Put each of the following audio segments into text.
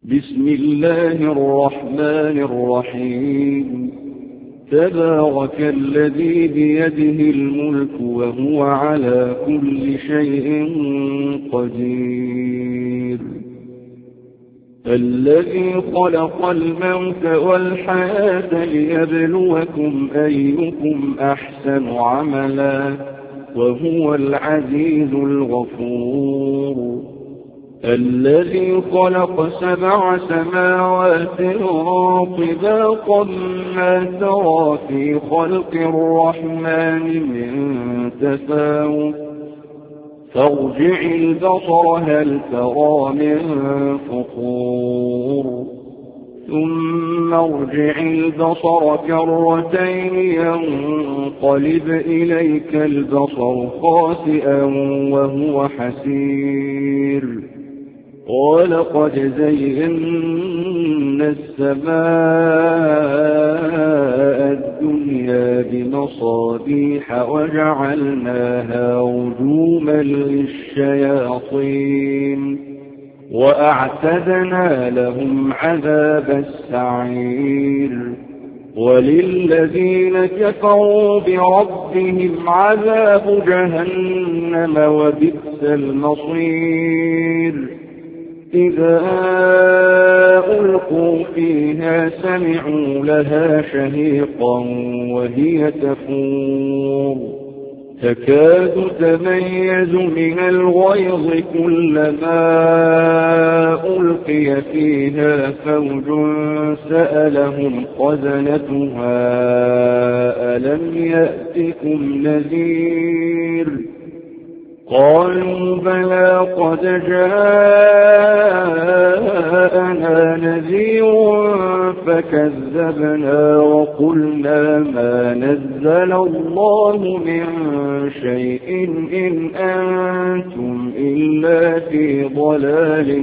بسم الله الرحمن الرحيم. تبارك الذي بيده الملك وهو على كل شيء قدير. الذي خلق الموت والحياة ليبلوكم أيكم أحسن عملا وهو العزيز الغفور. الذي خلق 7 سماوات طباقا ما ترى في خلق الرحمن من تفاوت فارجع البصر هل ترى من فطور ثم ارجع البصر كرتين ينقلب إليك البصر خاسئا وهو حسير. ولقد زينا السماء الدنيا بمصابيح وجعلناها رجوما للشياطين وأعتدنا لهم عذاب السعير. وللذين كفروا بربهم عذاب جهنم وبئس المصير. إذا ألقوا فيها سمعوا لها شهيقا وهي تفور تكاد تميز من الغيظ كلما ألقي فيها فوج سألهم خزنتها ألم يأتكم نذير قالوا بلى قد جاءنا نذير فكذبنا وقلنا ما نزل الله من شيء إن أنتم إلا في ضلال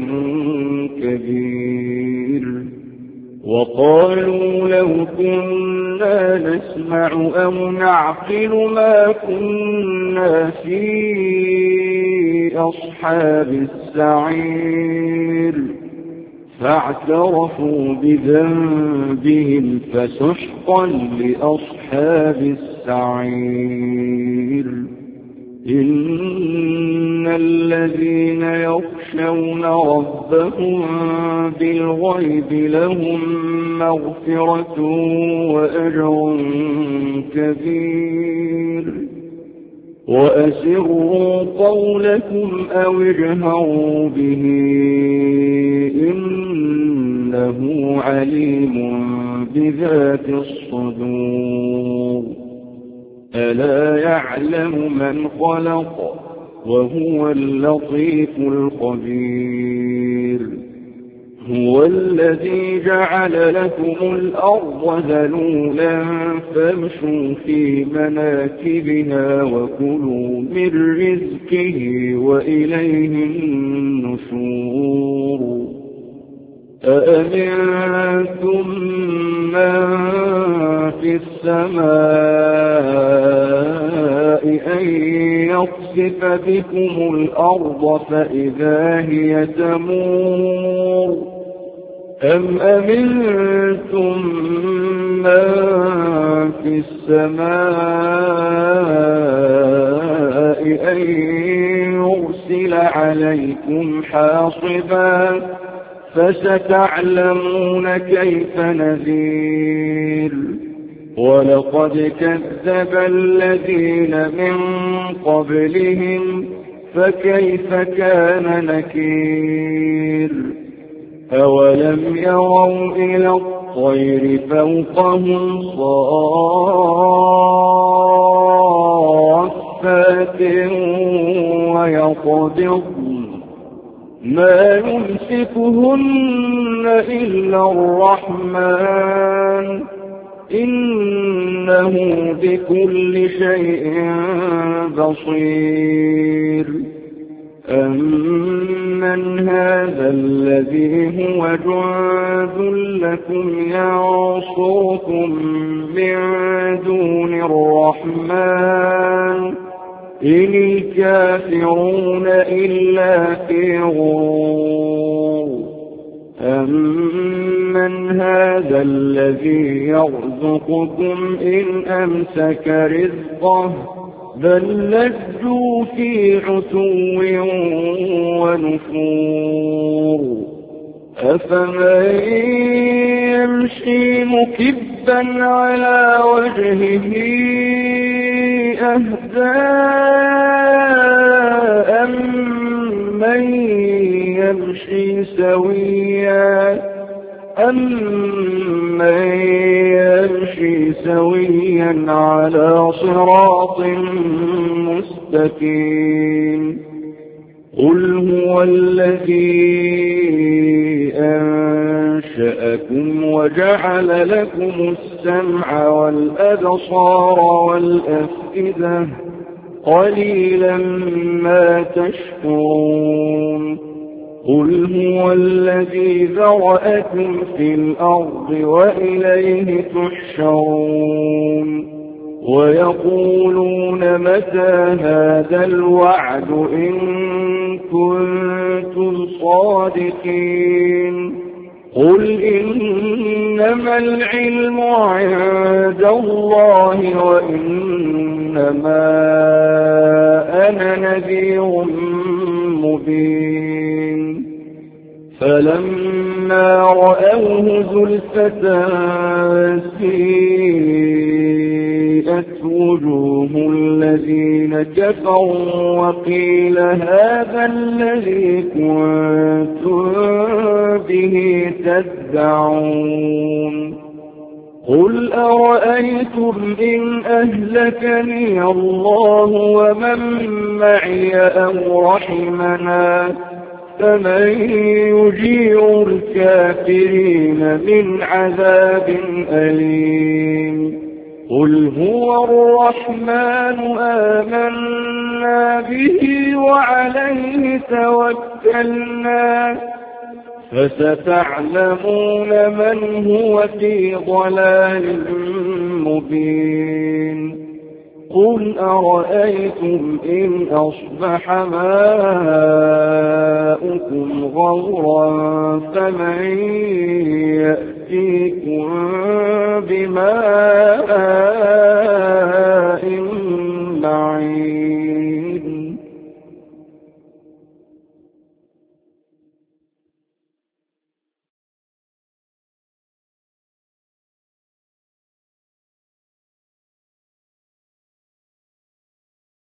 كبير. وقالوا لو كنا نسمع أو نعقل ما كنا في أصحاب السعير فاعترفوا بذنبهم فسحقا لأصحاب السعير. إن الذين يخشون ربهم بالغيب لهم مغفرة وأجر كبير. وأسروا قولكم أو اجهروا به إنه عليم بذات الصدور. ألا يعلم من خلق وهو اللطيف الخبير. هو الذي جعل لكم الأرض ذلولا فامشوا في مناكبها وكلوا من رزقه وإليه النشور. أأمنتم من في السماء أن يخسف بكم الأرض فإذا هي تمور أم أمنتم من في السماء أن يرسل عليكم حاصبا فستعلمون كيف نذير. ولقد كذب الذين من قبلهم فكيف كان نكير. أولم يروا إلى الطير فوقهم صافات ويقبضن ما يمسكهن إلا الرحمن إنه بكل شيء بصير. أمن هذا الذي هو جند لكم ينصركم من دون الرحمن إن الكافرون إلا في غرور. أمن من هذا الذي يرزقكم إن أمسك رزقه بل لجوا في عتو ونفور أفمن يمشي مكبا على وجهه أهدى أمن يمشي سويا على صراط مستقيم قل هو الذي أنشأكم وجعل لكم السمع والأبصار والأفئدة قليلا ما تشكرون قل هو الذي ذرأكم في الأرض وإليه تحشرون ويقولون متى هذا الوعد إن كنتم صادقين قل إنما العلم عند الله وإنما أنا نذير مبين فلما رأوه زلفة سيئت وجوه الذين كفروا وقيل هذا الذي كنتم به تدعون قل أرأيتم إن أهلكني الله ومن معي أو رحمنا فمن يجير الكافرين من عذاب أليم قل هو الرحمن آمنا به وعليه توكلنا فستعلمون من هو في ضلال مبين قل أرأيتم إن أصبح ماؤكم غورا فمن يأتيكم بماء